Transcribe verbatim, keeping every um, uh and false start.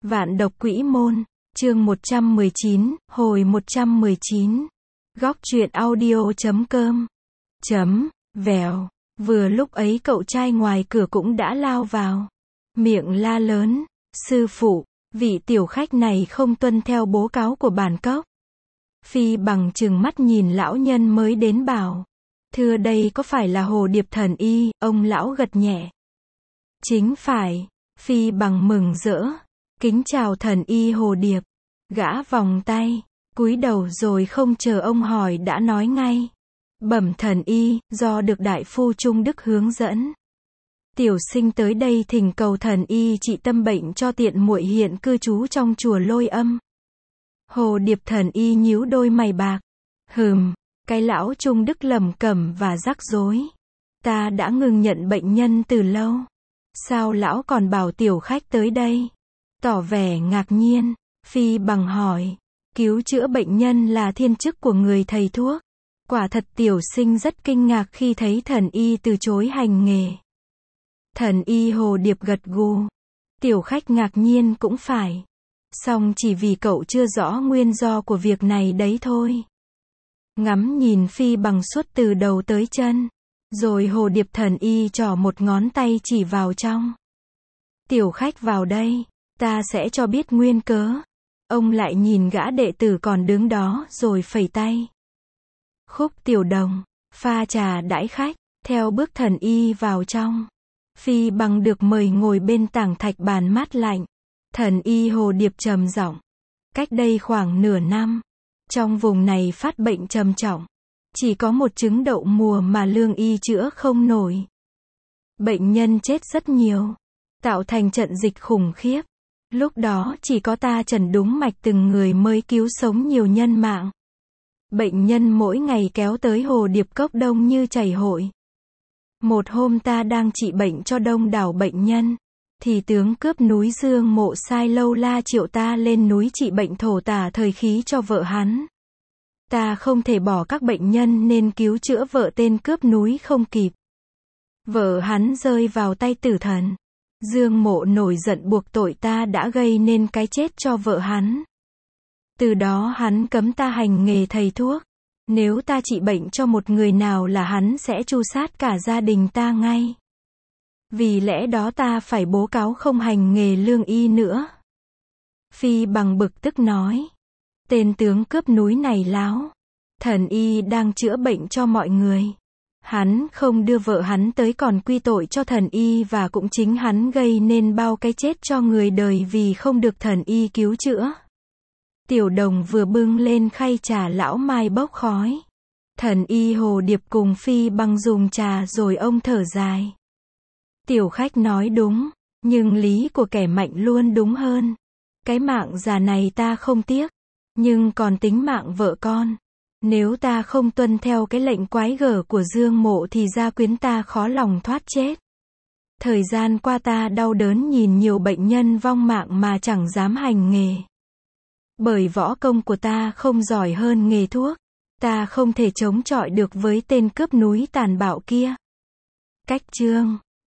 Vạn độc quỹ môn, chương một trăm mười chín, hồi một trăm mười chín. Góc truyện audio chấm com. Chấm, vèo. Vừa lúc ấy cậu trai ngoài cửa cũng đã lao vào. Miệng la lớn, sư phụ, vị tiểu khách này không tuân theo bố cáo của bản cốc. Phi bằng trừng mắt nhìn lão nhân mới đến bảo. Thưa đây có phải là Hồ Điệp thần y, ông lão gật nhẹ. Chính phải, Phi bằng mừng rỡ. Kính chào thần y Hồ Điệp. Gã vòng tay, cúi đầu rồi không chờ ông hỏi đã nói ngay. Bẩm thần y, do được đại phu Trung Đức hướng dẫn. Tiểu sinh tới đây thỉnh cầu thần y trị tâm bệnh cho tiện muội hiện cư trú trong chùa Lôi Âm. Hồ Điệp thần y nhíu đôi mày bạc. Hừm, cái lão Trung Đức lẩm cẩm và rắc rối. Ta đã ngừng nhận bệnh nhân từ lâu. Sao lão còn bảo tiểu khách tới đây? Tỏ vẻ ngạc nhiên, Phi bằng hỏi. Cứu chữa bệnh nhân là thiên chức của người thầy thuốc. Quả thật tiểu sinh rất kinh ngạc khi thấy thần y từ chối hành nghề. Thần y Hồ Điệp gật gù. Tiểu khách ngạc nhiên cũng phải. Song chỉ vì cậu chưa rõ nguyên do của việc này đấy thôi. Ngắm nhìn Phi bằng suốt từ đầu tới chân. Rồi Hồ Điệp thần y trỏ một ngón tay chỉ vào trong. Tiểu khách vào đây, ta sẽ cho biết nguyên cớ. Ông lại nhìn gã đệ tử còn đứng đó rồi phẩy tay. Khúc Tiểu Đồng, pha trà đãi khách, theo bước thần y vào trong. Phi bằng được mời ngồi bên tảng thạch bàn mát lạnh. Thần y Hồ Điệp trầm giọng. Cách đây khoảng nửa năm, trong vùng này phát bệnh trầm trọng. Chỉ có một chứng đậu mùa mà lương y chữa không nổi. Bệnh nhân chết rất nhiều, tạo thành trận dịch khủng khiếp. Lúc đó chỉ có ta trần đúng mạch từng người mới cứu sống nhiều nhân mạng. Bệnh nhân mỗi ngày kéo tới Hồ Điệp cốc đông như chảy hội. Một hôm ta đang trị bệnh cho đông đảo bệnh nhân, thì tướng cướp núi Dương Mộ sai Lâu La triệu ta lên núi trị bệnh thổ tả thời khí cho vợ hắn. Ta không thể bỏ các bệnh nhân nên cứu chữa vợ tên cướp núi không kịp. Vợ hắn rơi vào tay tử thần. Dương Mộ nổi giận buộc tội ta đã gây nên cái chết cho vợ hắn. Từ đó hắn cấm ta hành nghề thầy thuốc. Nếu ta trị bệnh cho một người nào là hắn sẽ tru sát cả gia đình ta ngay. Vì lẽ đó ta phải bố cáo không hành nghề lương y nữa. Phi bằng bực tức nói. Tên tướng cướp núi này láo. Thần y đang chữa bệnh cho mọi người. Hắn không đưa vợ hắn tới còn quy tội cho thần y và cũng chính hắn gây nên bao cái chết cho người đời vì không được thần y cứu chữa. Tiểu Đồng vừa bưng lên khay trà lão mai bốc khói. Thần y Hồ Điệp cùng Phi bằng dùng trà rồi ông thở dài. Tiểu khách nói đúng, nhưng lý của kẻ mạnh luôn đúng hơn. Cái mạng già này ta không tiếc, nhưng còn tính mạng vợ con. Nếu ta không tuân theo cái lệnh quái gở của Dương Mộ thì gia quyến ta khó lòng thoát chết. Thời gian qua ta đau đớn nhìn nhiều bệnh nhân vong mạng mà chẳng dám hành nghề. Bởi võ công của ta không giỏi hơn nghề thuốc, ta không thể chống chọi được với tên cướp núi tàn bạo kia. Cách chương